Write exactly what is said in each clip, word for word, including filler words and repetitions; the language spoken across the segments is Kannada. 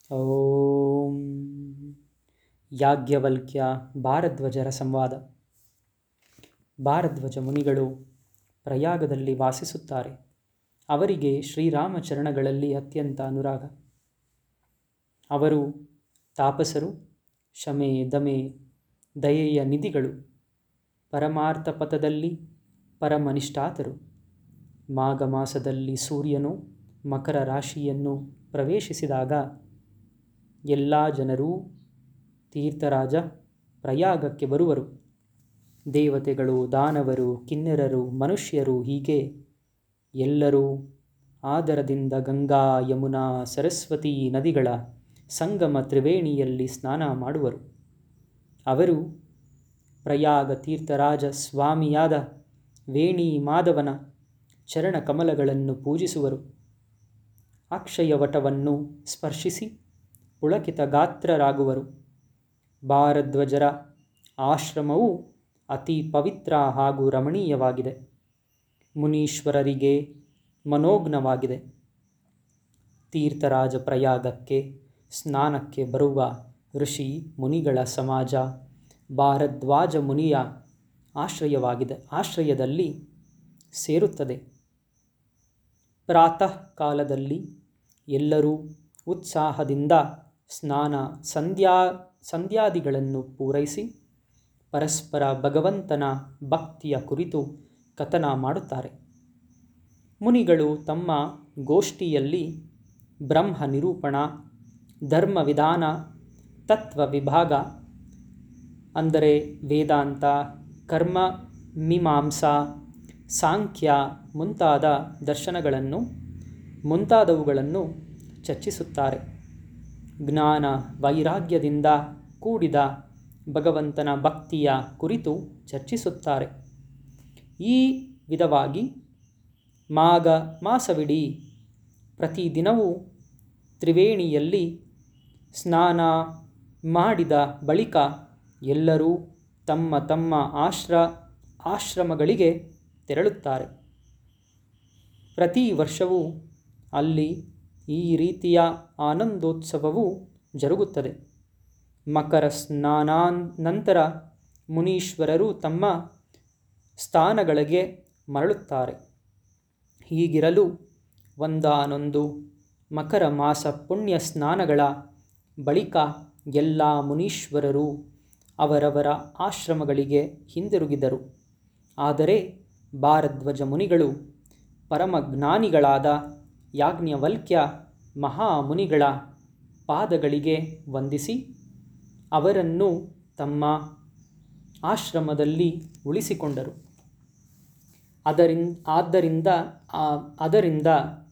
ಓಂ ಯಾಜ್ಞವಲ್ಕ್ಯ ಭಾರದ್ವಾಜರ ಸಂವಾದ. ಭಾರದ್ವಾಜ ಮುನಿಗಳು ಪ್ರಯಾಗದಲ್ಲಿ ವಾಸಿಸುತ್ತಾರೆ. ಅವರಿಗೆ ಶ್ರೀರಾಮಚರಣಗಳಲ್ಲಿ ಅತ್ಯಂತ ಅನುರಾಗ. ಅವರು ತಾಪಸರು, ಶಮೆ ದಮೆ ದಯೆಯ ನಿಧಿಗಳು, ಪರಮಾರ್ಥ ಪಥದಲ್ಲಿ ಪರಮನಿಷ್ಠಾತರು. ಮಾಘ ಮಾಸದಲ್ಲಿ ಸೂರ್ಯನು ಮಕರ ರಾಶಿಯನ್ನು ಪ್ರವೇಶಿಸಿದಾಗ ಎಲ್ಲ ಜನರೂ ತೀರ್ಥರಾಜ ಪ್ರಯಾಗಕ್ಕೆ ಬರುವರು. ದೇವತೆಗಳು, ದಾನವರು, ಕಿನ್ನರರು, ಮನುಷ್ಯರು ಹೀಗೆ ಎಲ್ಲರೂ ಆದರದಿಂದ ಗಂಗಾ, ಯಮುನಾ, ಸರಸ್ವತಿ ನದಿಗಳ ಸಂಗಮ ತ್ರಿವೇಣಿಯಲ್ಲಿ ಸ್ನಾನ ಮಾಡುವರು. ಅವರು ಪ್ರಯಾಗ ತೀರ್ಥರಾಜ ಸ್ವಾಮಿಯಾದ ವೇಣಿ ಮಾಧವನ ಚರಣ ಕಮಲಗಳನ್ನು ಪೂಜಿಸುವರು. ಅಕ್ಷಯ ವಟವನ್ನು ಸ್ಪರ್ಶಿಸಿ ಪುಳಕಿತ ಗಾತ್ರರಾಗುವರು. ಭಾರದ್ವಾಜರ ಆಶ್ರಮವು ಅತಿ ಪವಿತ್ರ ಹಾಗೂ ರಮಣೀಯವಾಗಿದೆ. ಮುನೀಶ್ವರರಿಗೆ ಮನೋಜ್ಞವಾಗಿದೆ. ತೀರ್ಥರಾಜ ಪ್ರಯಾಗಕ್ಕೆ ಸ್ನಾನಕ್ಕೆ ಬರುವ ಋಷಿ ಮುನಿಗಳ ಸಮಾಜ ಭಾರದ್ವಾಜ ಮುನಿಯ ಆಶ್ರಯವಾಗಿದೆ ಆಶ್ರಯದಲ್ಲಿ ಸೇರುತ್ತದೆ. ಪ್ರಾತಃ ಕಾಲದಲ್ಲಿ ಎಲ್ಲರೂ ಉತ್ಸಾಹದಿಂದ ಸ್ನಾನ ಸಂಧ್ಯಾ ಸಂಧ್ಯಾದಿಗಳನ್ನು ಪೂರೈಸಿ ಪರಸ್ಪರ ಭಗವಂತನ ಭಕ್ತಿಯ ಕುರಿತು ಕಥನ ಮಾಡುತ್ತಾರೆ. ಮುನಿಗಳು ತಮ್ಮ ಗೋಷ್ಠಿಯಲ್ಲಿ ಬ್ರಹ್ಮ ನಿರೂಪಣ, ಧರ್ಮ ವಿಧಾನ, ತತ್ವ ವಿಭಾಗ ಅಂದರೆ ವೇದಾಂತ, ಕರ್ಮ ಮೀಮಾಂಸಾ, ಸಾಂಖ್ಯ ಮುಂತಾದ ದರ್ಶನಗಳನ್ನು ಮುಂತಾದವುಗಳನ್ನು ಚರ್ಚಿಸುತ್ತಾರೆ. ಜ್ಞಾನ ವೈರಾಗ್ಯದಿಂದ ಕೂಡಿದ ಭಗವಂತನ ಭಕ್ತಿಯ ಕುರಿತು ಚರ್ಚಿಸುತ್ತಾರೆ. ಈ ವಿಧವಾಗಿ ಮಾಘ ಮಾಸವಿಡೀ ಪ್ರತಿದಿನವೂ ತ್ರಿವೇಣಿಯಲ್ಲಿ ಸ್ನಾನ ಮಾಡಿದ ಬಳಿಕ ಎಲ್ಲರೂ ತಮ್ಮ ತಮ್ಮ ಆಶ್ರ ಆಶ್ರಮಗಳಿಗೆ ತೆರಳುತ್ತಾರೆ. ಪ್ರತಿ ವರ್ಷವೂ ಅಲ್ಲಿ ಈ ರೀತಿಯ ಆನಂದೋತ್ಸವವು ಜರುಗುತ್ತದೆ. ಮಕರ ಸ್ನಾನಾನಂತರ ಮುನೀಶ್ವರರು ತಮ್ಮ ಸ್ಥಾನಗಳಿಗೆ ಮರಳುತ್ತಾರೆ. ಹೀಗಿರಲು ಒಂದಾನೊಂದು ಮಕರ ಮಾಸ ಪುಣ್ಯ ಸ್ನಾನಗಳ ಬಳಿಕ ಎಲ್ಲ ಮುನೀಶ್ವರರು ಅವರವರ ಆಶ್ರಮಗಳಿಗೆ ಹಿಂದಿರುಗಿದರು. ಆದರೆ ಭಾರದ್ವಾಜ ಮುನಿಗಳು ಪರಮಜ್ಞಾನಿಗಳಾದ ಯಾಜ್ಞವಲ್ಕ್ಯ ಮಹಾಮುನಿಗಳ ಪಾದಗಳಿಗೆ ವಂದಿಸಿ ಅವರನ್ನು ತಮ್ಮ ಆಶ್ರಮದಲ್ಲಿ ಉಳಿಸಿಕೊಂಡರು. ಅದರಿಂದ ಆದ್ದರಿಂದ ಅದರಿಂದ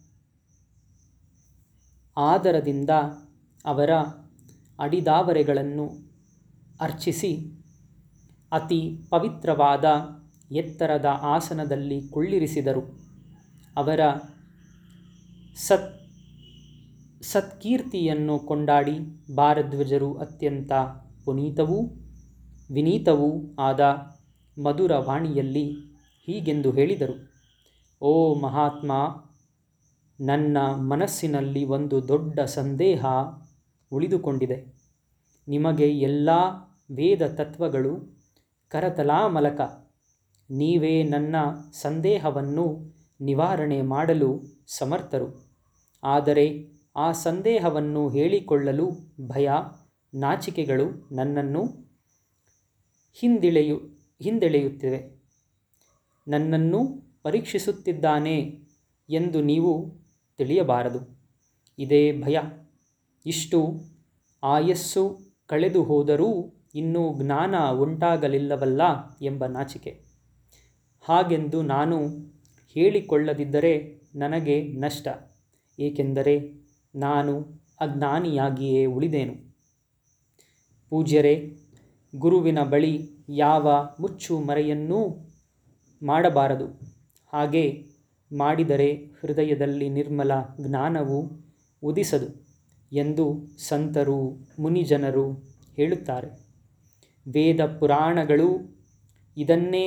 ಆದರದಿಂದ ಅವರ ಅಡಿದಾವರೆಗಳನ್ನು ಅರ್ಚಿಸಿ ಅತಿ ಪವಿತ್ರವಾದ ಎತ್ತರದ ಆಸನದಲ್ಲಿ ಕುಳ್ಳಿರಿಸಿದರು. ಅವರ ಸತ್ ಸತ್ಕೀರ್ತಿಯನ್ನು ಕೊಂಡಾಡಿ ಭಾರದ್ವಾಜರು ಅತ್ಯಂತ ಪುನೀತವೂ ವಿನೀತವೂ ಆದ ಮಧುರ ವಾಣಿಯಲ್ಲಿ ಹೀಗೆಂದು ಹೇಳಿದರು. ಓ ಮಹಾತ್ಮ, ನನ್ನ ಮನಸ್ಸಿನಲ್ಲಿ ಒಂದು ದೊಡ್ಡ ಸಂದೇಹ ಉಳಿದುಕೊಂಡಿದೆ. ನಿಮಗೆ ಎಲ್ಲ ವೇದ ತತ್ವಗಳು ಕರತಲಾಮಲಕ. ನೀವೇ ನನ್ನ ಸಂದೇಹವನ್ನು ನಿವಾರಣೆ ಮಾಡಲು ಸಮರ್ಥರು. ಆದರೆ ಆ ಸಂದೇಹವನ್ನು ಹೇಳಿಕೊಳ್ಳಲು ಭಯ, ನಾಚಿಕೆಗಳು ನನ್ನನ್ನು ಹಿಂದೆಳೆಯು ಹಿಂದೆಳೆಯುತ್ತಿವೆ. ನನ್ನನ್ನು ಪರೀಕ್ಷಿಸುತ್ತಿದ್ದಾನೆ ಎಂದು ನೀವು ತಿಳಿಯಬಾರದು. ಇದೇ ಭಯ. ಇಷ್ಟು ಆಯಸ್ಸು ಕಳೆದು ಹೋದರೂ ಇನ್ನೂ ಜ್ಞಾನ ಉಂಟಾಗಲಿಲ್ಲವಲ್ಲ ಎಂಬ ನಾಚಿಕೆ. ಹಾಗೆಂದು ನಾನು ಹೇಳಿಕೊಳ್ಳದಿದ್ದರೆ ನನಗೆ ನಷ್ಟ, ಏಕೆಂದರೆ ನಾನು ಅಜ್ಞಾನಿಯಾಗಿಯೇ ಉಳಿದೆನು. ಪೂಜ್ಯರೇ, ಗುರುವಿನ ಬಳಿ ಯಾವ ಮುಚ್ಚುಮರೆಯನ್ನೂ ಮಾಡಬಾರದು. ಹಾಗೆ ಮಾಡಿದರೆ ಹೃದಯದಲ್ಲಿ ನಿರ್ಮಲ ಜ್ಞಾನವು ಉದಿಸದು ಎಂದು ಸಂತರು ಮುನಿಜನರು ಹೇಳುತ್ತಾರೆ. ವೇದ ಪುರಾಣಗಳು ಇದನ್ನೇ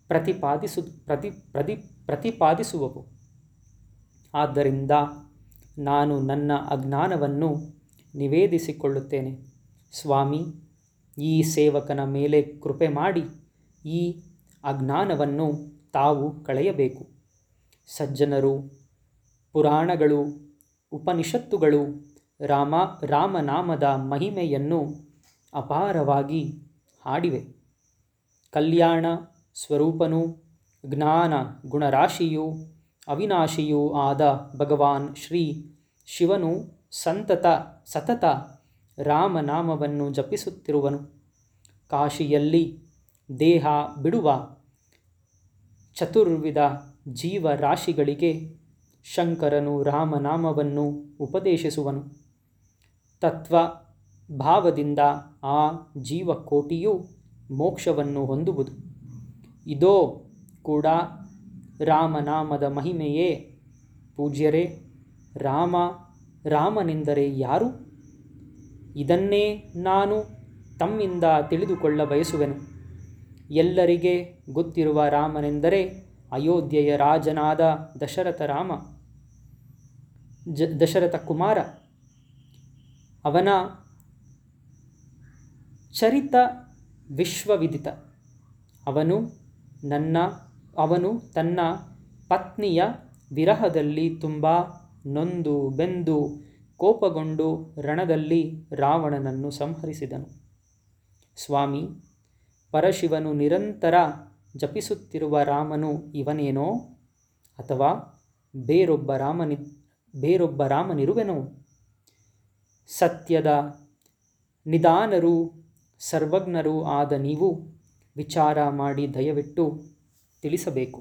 ಪ್ರತಿಪಾದಿಸು ಪ್ರತಿ ಪ್ರತಿ ಪ್ರತಿಪಾದಿಸುವವು. ಆದ್ದರಿಂದ ನಾನು ನನ್ನ ಅಜ್ಞಾನವನ್ನು ನಿವೇದಿಸಿಕೊಳ್ಳುತ್ತೇನೆ. ಸ್ವಾಮಿ, ಈ ಸೇವಕನ ಮೇಲೆ ಕೃಪೆ ಮಾಡಿ ಈ ಅಜ್ಞಾನವನ್ನು ತಾವು ಕಳೆಯಬೇಕು. ಸಜ್ಜನರು ಪುರಾಣಗಳು, ಉಪನಿಷತ್ತುಗಳು ರಾಮ ರಾಮನಾಮದ ಮಹಿಮೆಯನ್ನು ಅಪಾರವಾಗಿ ಹಾಡಿವೆ. ಕಲ್ಯಾಣ ಸ್ವರೂಪನೂ ಜ್ಞಾನ ಗುಣರಾಶಿಯೂ ಅವಿನಾಶಿಯೂ ಆದ ಭಗವಾನ್ ಶ್ರೀ ಶಿವನು ಸಂತತ ಸತತ ರಾಮನಾಮವನ್ನು ಜಪಿಸುತ್ತಿರುವನು. ಕಾಶಿಯಲ್ಲಿ ದೇಹ ಬಿಡುವ ಚತುರ್ವಿಧ ಜೀವರಾಶಿಗಳಿಗೆ ಶಂಕರನು ರಾಮನಾಮವನ್ನು ಉಪದೇಶಿಸುವನು. ತತ್ವ ಭಾವದಿಂದ ಆ ಜೀವಕೋಟಿಯು ಮೋಕ್ಷವನ್ನು ಹೊಂದುವುದು. ಇದೋ ಕೂಡ ರಾಮನಾಮದ ಮಹಿಮೆಯೇ. ಪೂಜ್ಯರೇ, ರಾಮ ರಾಮನೆಂದರೆ ಯಾರು? ಇದನ್ನೇ ನಾನು ತಮ್ಮಿಂದ ತಿಳಿದುಕೊಳ್ಳ ಬಯಸುವೆನು. ಎಲ್ಲರಿಗೆ ಗೊತ್ತಿರುವ ರಾಮನೆಂದರೆ ಅಯೋಧ್ಯೆಯ ರಾಜನಾದ ದಶರಥ ರಾಮ ಜ ದಶರಥ ಕುಮಾರ. ಅವನ ಚರಿತ ವಿಶ್ವವಿದಿತ. ಅವನು ನನ್ನ ಅವನು ತನ್ನ ಪತ್ನಿಯ ವಿರಹದಲ್ಲಿ ತುಂಬ ನೊಂದು ಬೆಂದು ಕೋಪಗೊಂಡು ರಣದಲ್ಲಿ ರಾವಣನನ್ನು ಸಂಹರಿಸಿದನು. ಸ್ವಾಮಿ, ಪರಶಿವನು ನಿರಂತರ ಜಪಿಸುತ್ತಿರುವ ರಾಮನು ಇವನೇನೋ, ಅಥವಾ ಬೇರೊಬ್ಬ ರಾಮನಿ ಬೇರೊಬ್ಬ ರಾಮನಿರುವೆನೋ? ಸತ್ಯದ ನಿಧಾನರೂ ಸರ್ವಜ್ಞರೂ ಆದ ನೀವು ವಿಚಾರ ಮಾಡಿ ದಯವಿಟ್ಟು ತಿಳಿಸಬೇಕು.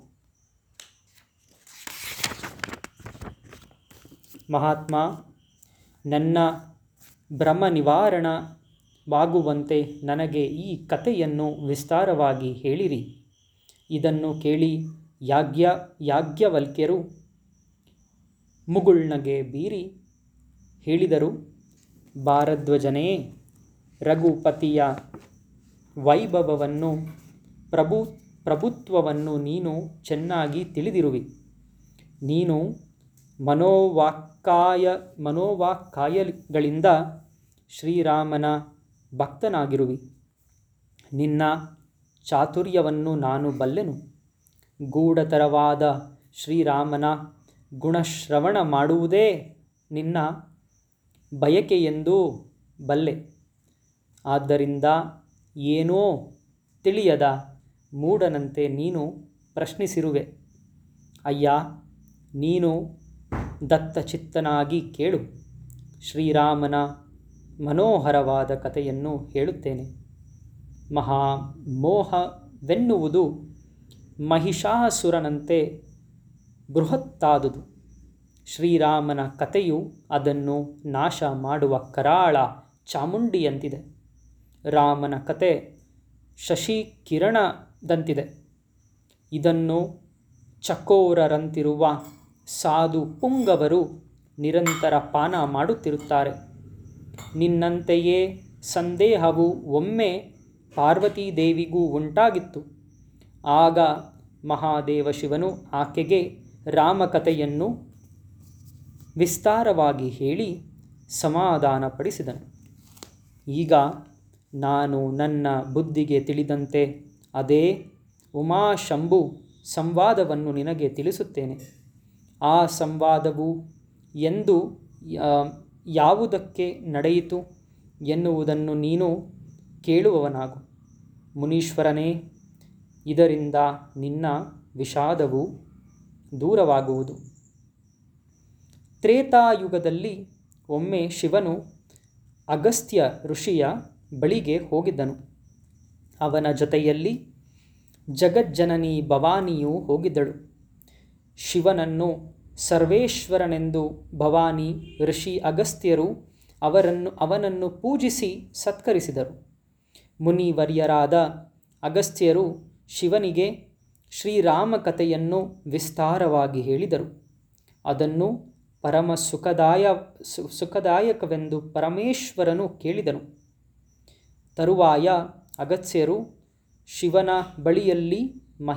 ಮಹಾತ್ಮ, ನನ್ನ ಭ್ರಮ ನಿವಾರಣವಾಗುವಂತೆ ನನಗೆ ಈ ಕಥೆಯನ್ನು ವಿಸ್ತಾರವಾಗಿ ಹೇಳಿರಿ. ಇದನ್ನು ಕೇಳಿ ಯಾಜ್ಞ ಯಾಜ್ಞವಲ್ಕ್ಯರು ಮುಗುಳ್ನಗೆ ಬೀರಿ ಹೇಳಿದರು, ಭಾರದ್ವಾಜನೇ, ರಘುಪತಿಯ ವೈಭವವನ್ನು ಪ್ರಭು ಪ್ರಭುತ್ವವನ್ನು ನೀನು ಚೆನ್ನಾಗಿ ತಿಳಿದಿರುವಿ. ನೀನು ಮನೋವಾಕ್ಕಾಯ ಮನೋವಾಕ್ಕಾಯಗಳಿಂದ ಶ್ರೀರಾಮನ ಭಕ್ತನಾಗಿರುವಿ. ನಿನ್ನ ಚಾತುರ್ಯವನ್ನು ನಾನು ಬಲ್ಲೆನು. ಗೂಢತರವಾದ ಶ್ರೀರಾಮನ ಗುಣಶ್ರವಣ ಮಾಡುವುದೇ ನಿನ್ನ ಬಯಕೆಯೆಂದೂ ಬಲ್ಲೆ. ಆದ್ದರಿಂದ ಏನೋ ತಿಳಿಯದ ಮೂಢನಂತೆ ನೀನು ಪ್ರಶ್ನಿಸಿರುವೆ. ಅಯ್ಯ, ನೀನು ದತ್ತಚಿತ್ತನಾಗಿ ಕೇಳು. ಶ್ರೀರಾಮನ ಮನೋಹರವಾದ ಕಥೆಯನ್ನು ಹೇಳುತ್ತೇನೆ. ಮಹಾಮೋಹವೆನ್ನುವುದು ಮಹಿಷಾಸುರನಂತೆ ಬೃಹತ್ತಾದುದು. ಶ್ರೀರಾಮನ ಕಥೆಯು ಅದನ್ನು ನಾಶ ಮಾಡುವ ಕರಾಳ ಚಾಮುಂಡಿಯಂತಿದೆ. ರಾಮನ ಕತೆ ಶಶಿಕಿರಣದಂತಿದೆ. ಇದನ್ನು ಚಕೋರರಂತಿರುವ ಸಾಧು ಪುಂಗವರು ನಿರಂತರ ಪಾನ ಮಾಡುತ್ತಿರುತ್ತಾರೆ. ನಿನ್ನಂತೆಯೇ ಸಂದೇಹವು ಒಮ್ಮೆ ಪಾರ್ವತೀದೇವಿಗೂ ಉಂಟಾಗಿತ್ತು. ಆಗ ಮಹಾದೇವ ಶಿವನು ಆಕೆಗೆ ರಾಮಕಥೆಯನ್ನು ವಿಸ್ತಾರವಾಗಿ ಹೇಳಿ ಸಮಾಧಾನಪಡಿಸಿದನು. ಈಗ ನಾನು ನನ್ನ ಬುದ್ಧಿಗೆ ತಿಳಿದಂತೆ ಅದೇ ಉಮಾಶಂಭು ಸಂವಾದವನ್ನು ನಿನಗೆ ತಿಳಿಸುತ್ತೇನೆ. ಆ ಸಂವಾದವು ಎಂದು ಯಾವುದಕ್ಕೆ ನಡೆಯಿತು ಎನ್ನುವುದನ್ನು ನೀನು ಕೇಳುವವನಾಗು. ಮುನೀಶ್ವರನೇ, ಇದರಿಂದ ನಿನ್ನ ವಿಷಾದವು ದೂರವಾಗುವುದು. ತ್ರೇತಾಯುಗದಲ್ಲಿ ಒಮ್ಮೆ ಶಿವನು ಅಗಸ್ತ್ಯ ಋಷಿಯ ಬಳಿಗೆ ಹೋಗಿದ್ದನು. ಅವನ ಜೊತೆಯಲ್ಲಿ ಜಗಜ್ಜನನಿ ಭವಾನಿಯೂ ಹೋಗಿದ್ದಳು. ಶಿವನನ್ನು ಸರ್ವೇಶ್ವರನೆಂದು ಭವಾನಿ ಋಷಿ ಅಗಸ್ತ್ಯರು ಅವರನ್ನು ಅವನನ್ನು ಪೂಜಿಸಿ ಸತ್ಕರಿಸಿದರು. ಮುನಿವರ್ಯರಾದ ಅಗಸ್ತ್ಯರು ಶಿವನಿಗೆ ಶ್ರೀರಾಮ ಕಥೆಯನ್ನು ವಿಸ್ತಾರವಾಗಿ ಹೇಳಿದರು. ಅದನ್ನು ಪರಮ ಸುಖದಾಯ ಸುಖದಾಯಕವೆಂದು ಪರಮೇಶ್ವರನು ಕೇಳಿದನು. ತರುವಾಯ ಅಗಸ್ತ್ಯರು ಶಿವನ ಬಳಿಯಲ್ಲಿ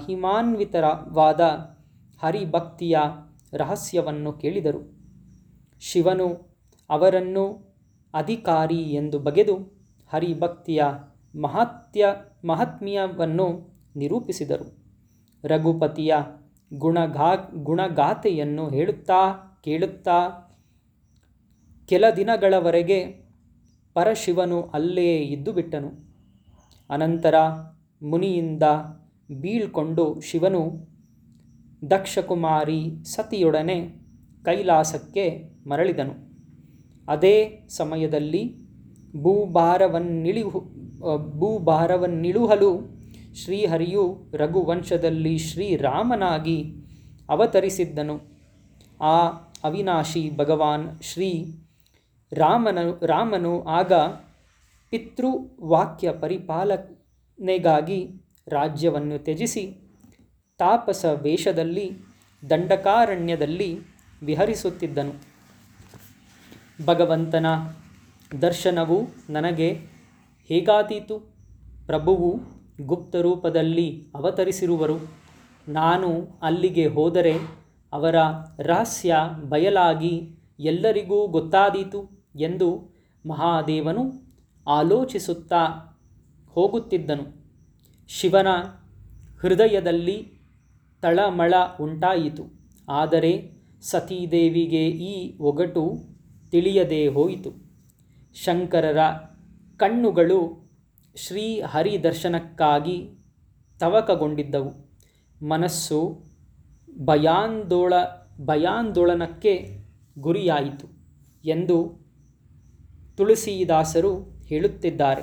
ಮಹಿಮಾನ್ವಿತವಾದ ಹರಿಭಕ್ತಿಯ ರಹಸ್ಯವನ್ನು ಕೇಳಿದರು. ಶಿವನು ಅವರನ್ನು ಅಧಿಕಾರಿ ಎಂದು ಬಗೆದು ಹರಿಭಕ್ತಿಯ ಮಹತ್ಯ ಮಹಾತ್ಮ್ಯವನ್ನು ನಿರೂಪಿಸಿದರು. ರಘುಪತಿಯ ಗುಣಗಾ ಗುಣಗಾಥೆಯನ್ನು ಹೇಳುತ್ತಾ ಕೇಳುತ್ತಾ ಕೆಲ ದಿನಗಳವರೆಗೆ ಪರಶಿವನು ಅಲ್ಲೇ ಇದ್ದು ಬಿಟ್ಟನು. ಅನಂತರ ಮುನಿಯಿಂದ ಬೀಳ್ಕೊಂಡು ಶಿವನು ದಕ್ಷಕುಮಾರಿ ಸತಿಯೊಡನೆ ಕೈಲಾಸಕ್ಕೆ ಮರಳಿದನು. ಅದೇ ಸಮಯದಲ್ಲಿ ಭೂಭಾರವನ್ನಿಳಿಹು ಭೂಭಾರವನ್ನಿಳುಹಲು ಶ್ರೀಹರಿಯು ರಘುವಂಶದಲ್ಲಿ ಶ್ರೀರಾಮನಾಗಿ ಅವತರಿಸಿದ್ದನು. ಆ ಅವಿನಾಶಿ ಭಗವಾನ್ ಶ್ರೀ ರಾಮನು ರಾಮನು ಆಗ ಪಿತೃವಾಕ್ಯ ಪರಿಪಾಲನೆಗಾಗಿ ರಾಜ್ಯವನ್ನು ತ್ಯಜಿಸಿ ತಾಪಸ ವೇಷದಲ್ಲಿ ದಂಡಕಾರಣ್ಯದಲ್ಲಿ ವಿಹರಿಸುತ್ತಿದ್ದನು. ಭಗವಂತನ ದರ್ಶನವು ನನಗೆ ಹೇಗಾದೀತು? ಪ್ರಭುವು ಗುಪ್ತರೂಪದಲ್ಲಿ ಅವತರಿಸಿರುವರು. ನಾನು ಅಲ್ಲಿಗೆ ಹೋದರೆ ಅವರ ರಹಸ್ಯ ಬಯಲಾಗಿ ಎಲ್ಲರಿಗೂ ಗೊತ್ತಾದೀತು ಎಂದು ಮಹಾದೇವನು ಆಲೋಚಿಸುತ್ತಾ ಹೋಗುತ್ತಿದ್ದನು. ಶಿವನ ಹೃದಯದಲ್ಲಿ ತಳಮಳ ಉಂಟಾಯಿತು. ಆದರೆ ಸತೀದೇವಿಗೆ ಈ ಒಗಟು ತಿಳಿಯದೆ ಹೋಯಿತು. ಶಂಕರರ ಕಣ್ಣುಗಳು ಶ್ರೀಹರಿ ದರ್ಶನಕ್ಕಾಗಿ ತವಕಗೊಂಡಿದ್ದವು. ಮನಸ್ಸು ಭಯಾಂದೋಳ ಭಯಾಂದೋಳನಕ್ಕೆ ಗುರಿಯಾಯಿತು ಎಂದು ತುಳಸೀದಾಸರು ಹೇಳುತ್ತಿದ್ದಾರೆ.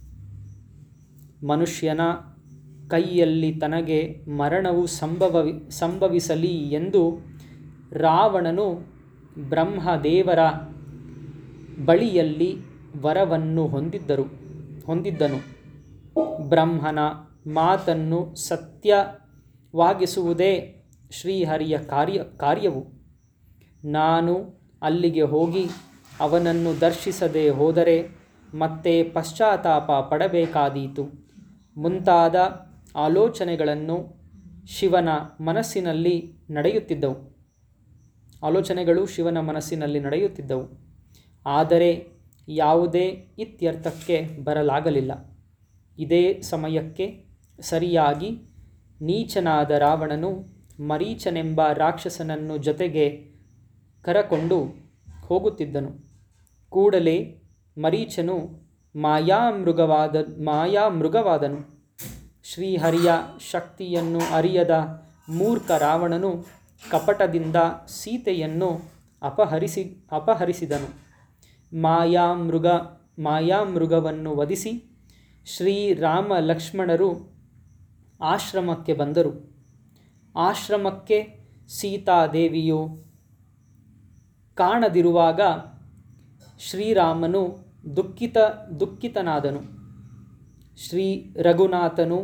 ಮನುಷ್ಯನ ಕೈಯಲ್ಲಿ ತನಗೆ ಮರಣವು ಸಂಭವಿ ಸಂಭವಿಸಲಿ ಎಂದು ರಾವಣನು ಬ್ರಹ್ಮದೇವರ ಬಳಿಯಲ್ಲಿ ವರವನ್ನು ಹೊಂದಿದ್ದರು ಹೊಂದಿದ್ದನು. ಬ್ರಹ್ಮನ ಮಾತನ್ನು ಸತ್ಯವಾಗಿಸುವುದೇ ಶ್ರೀಹರಿಯ ಕಾರ್ಯ ಕಾರ್ಯವು. ನಾನು ಅಲ್ಲಿಗೆ ಹೋಗಿ ಅವನನ್ನು ದರ್ಶಿಸದೆ ಹೋದರೆ ಮತ್ತೆ ಪಶ್ಚಾತ್ತಾಪ ಪಡಬೇಕಾದೀತು ಮುಂತಾದ ಆಲೋಚನೆಗಳನ್ನು ಶಿವನ ಮನಸ್ಸಿನಲ್ಲಿ ನಡೆಯುತ್ತಿದ್ದವು ಆಲೋಚನೆಗಳು ಶಿವನ ಮನಸ್ಸಿನಲ್ಲಿ ನಡೆಯುತ್ತಿದ್ದವು. ಆದರೆ ಯಾವುದೇ ಇತ್ಯರ್ಥಕ್ಕೆ ಬರಲಾಗಲಿಲ್ಲ. ಇದೇ ಸಮಯಕ್ಕೆ ಸರಿಯಾಗಿ ನೀಚನಾದ ರಾವಣನು ಮರೀಚನೆಂಬ ರಾಕ್ಷಸನನ್ನು ಜೊತೆಗೆ ಕರಕೊಂಡು ಹೋಗುತ್ತಿದ್ದನು. ಕೂಡಲೇ ಮರೀಚನು ಮಾಯಾಮೃಗವಾದ ಮಾಯಾಮೃಗವಾದನು. ಶ್ರೀಹರಿಯ ಶಕ್ತಿಯನ್ನು ಅರಿಯದ ಮೂರ್ಖ ರಾವಣನು ಕಪಟದಿಂದ ಸೀತೆಯನ್ನು ಅಪಹರಿಸಿ ಅಪಹರಿಸಿದನು. ಮಾಯಾಮೃಗ ಮಾಯಾಮೃಗವನ್ನು ವಧಿಸಿ ಶ್ರೀರಾಮ ಲಕ್ಷ್ಮಣರು ಆಶ್ರಮಕ್ಕೆ ಬಂದರು. ಆಶ್ರಮಕ್ಕೆ ಸೀತಾದೇವಿಯು ಕಾಣದಿರುವಾಗ ಶ್ರೀರಾಮನು ದುಃಖಿತ ದುಃಖಿತನಾದನು. ಶ್ರೀ ರಘುನಾಥನು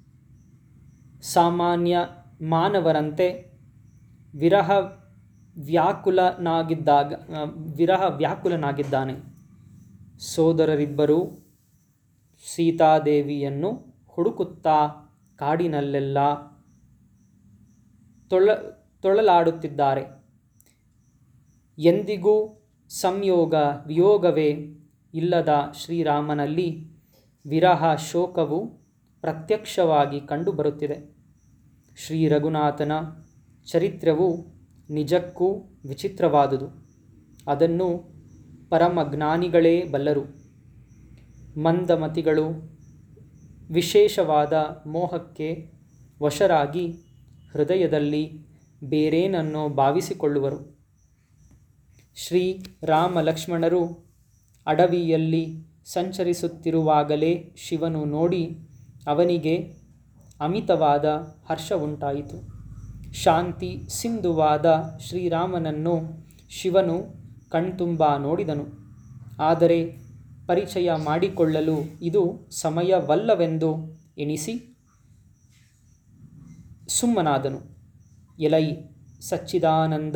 ಸಾಮಾನ್ಯ ಮಾನವರಂತೆ ವಿರಹ ವ್ಯಾಕುಲನಾಗಿದ್ದಾಗ ವಿರಹ ವ್ಯಾಕುಲನಾಗಿದ್ದಾನೆ. ಸೋದರರಿಬ್ಬರು ಸೀತಾದೇವಿಯನ್ನು ಹುಡುಕುತ್ತಾ ಕಾಡಿನಲ್ಲೆಲ್ಲ ತೊಳ ತೊಳಲಾಡುತ್ತಿದ್ದಾರೆ. ಎಂದಿಗೂ ಸಂಯೋಗ ವಿಯೋಗವೇ ಇಲ್ಲದ ಶ್ರೀರಾಮನಲ್ಲಿ ವಿರಹ ಶೋಕವು ಪ್ರತ್ಯಕ್ಷವಾಗಿ ಕಂಡುಬರುತ್ತಿದೆ. ಶ್ರೀ ರಘುನಾಥನ ಚರಿತ್ರೆಯು ನಿಜಕ್ಕೂ ವಿಚಿತ್ರವಾದುದು. ಅದನ್ನು ಪರಮಜ್ಞಾನಿಗಳೇ ಬಲ್ಲರು. ಮಂದಮತಿಗಳು ವಿಶೇಷವಾದ ಮೋಹಕ್ಕೆ ವಶರಾಗಿ ಹೃದಯದಲ್ಲಿ ಬೇರೇನನ್ನೋ ಭಾವಿಸಿಕೊಳ್ಳುವರು. ಶ್ರೀ ರಾಮ ಲಕ್ಷ್ಮಣರು ಅಡವಿಯಲ್ಲಿ ಸಂಚರಿಸುತ್ತಿರುವಾಗಲೇ ಶಿವನು ನೋಡಿ ಅವನಿಗೆ ಅಮಿತವಾದ ಹರ್ಷ ಉಂಟಾಯಿತು. ಶಾಂತಿ ಸಿಂಧುವಾದ ಶ್ರೀರಾಮನನ್ನು ಶಿವನು ಕಣ್ತುಂಬ ನೋಡಿದನು. ಆದರೆ ಪರಿಚಯ ಮಾಡಿಕೊಳ್ಳಲು ಇದು ಸಮಯವಲ್ಲವೆಂದು ಎಣಿಸಿ ಸುಮ್ಮನಾದನು. ಎಲೈ ಸಚ್ಚಿದಾನಂದ,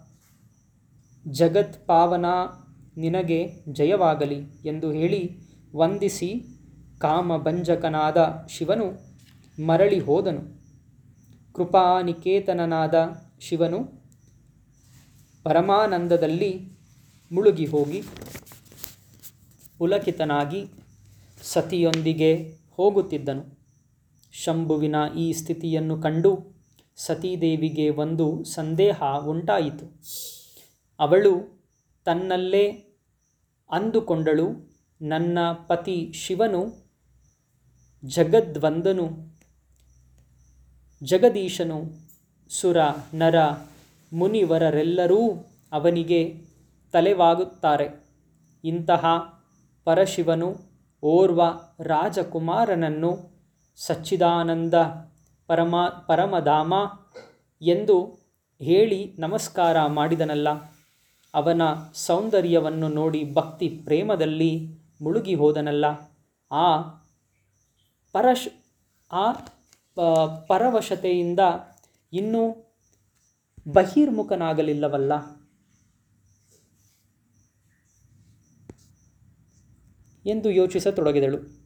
ಜಗತ್ಪಾವನ, ನಿನಗೆ ಜಯವಾಗಲಿ ಎಂದು ಹೇಳಿ ವಂದಿಸಿ ಕಾಮಭಂಜಕನಾದ ಶಿವನು ಮರಳಿ ಹೋದನು. ಕೃಪಾನಿಕೇತನನಾದ ಶಿವನು ಪರಮಾನಂದದಲ್ಲಿ ಮುಳುಗಿ ಹೋಗಿ ಪುಲಕಿತನಾಗಿ ಸತಿಯೊಂದಿಗೆ ಹೋಗುತ್ತಿದ್ದನು. ಶಂಭುವಿನ ಈ ಸ್ಥಿತಿಯನ್ನು ಕಂಡು ಸತೀದೇವಿಗೆ ಒಂದು ಸಂದೇಹ ಉಂಟಾಯಿತು. ಅವಳು ತನ್ನಲ್ಲೇ ಅಂದುಕೊಂಡಳು, ನನ್ನ ಪತಿ ಶಿವನು ಜಗದ್ವಂದನು, ಜಗದೀಶನು, ಸುರ ನರ ಮುನಿವರರೆಲ್ಲರೂ ಅವನಿಗೆ ತಲೆವಾಗುತ್ತಾರೆ. ಇಂತಹ ಪರಶಿವನು ಓರ್ವ ರಾಜಕುಮಾರನನ್ನು ಸಚ್ಚಿದಾನಂದ ಪರಮ ಪರಮಧಾಮ ಎಂದು ಹೇಳಿ ನಮಸ್ಕಾರ ಮಾಡಿದನಲ್ಲ, ಅವನ ಸೌಂದರ್ಯವನ್ನು ನೋಡಿ ಭಕ್ತಿ ಪ್ರೇಮದಲ್ಲಿ ಮುಳುಗಿ ಹೋದನಲ್ಲ, ಆ ಪರಶ್ ಆ ಪರವಶತೆಯಿಂದ ಇನ್ನೂ ಬಹಿರ್ಮುಖನಾಗಲಿಲ್ಲವಲ್ಲ ಎಂದು ಯೋಚಿಸತೊಡಗಿದಳು.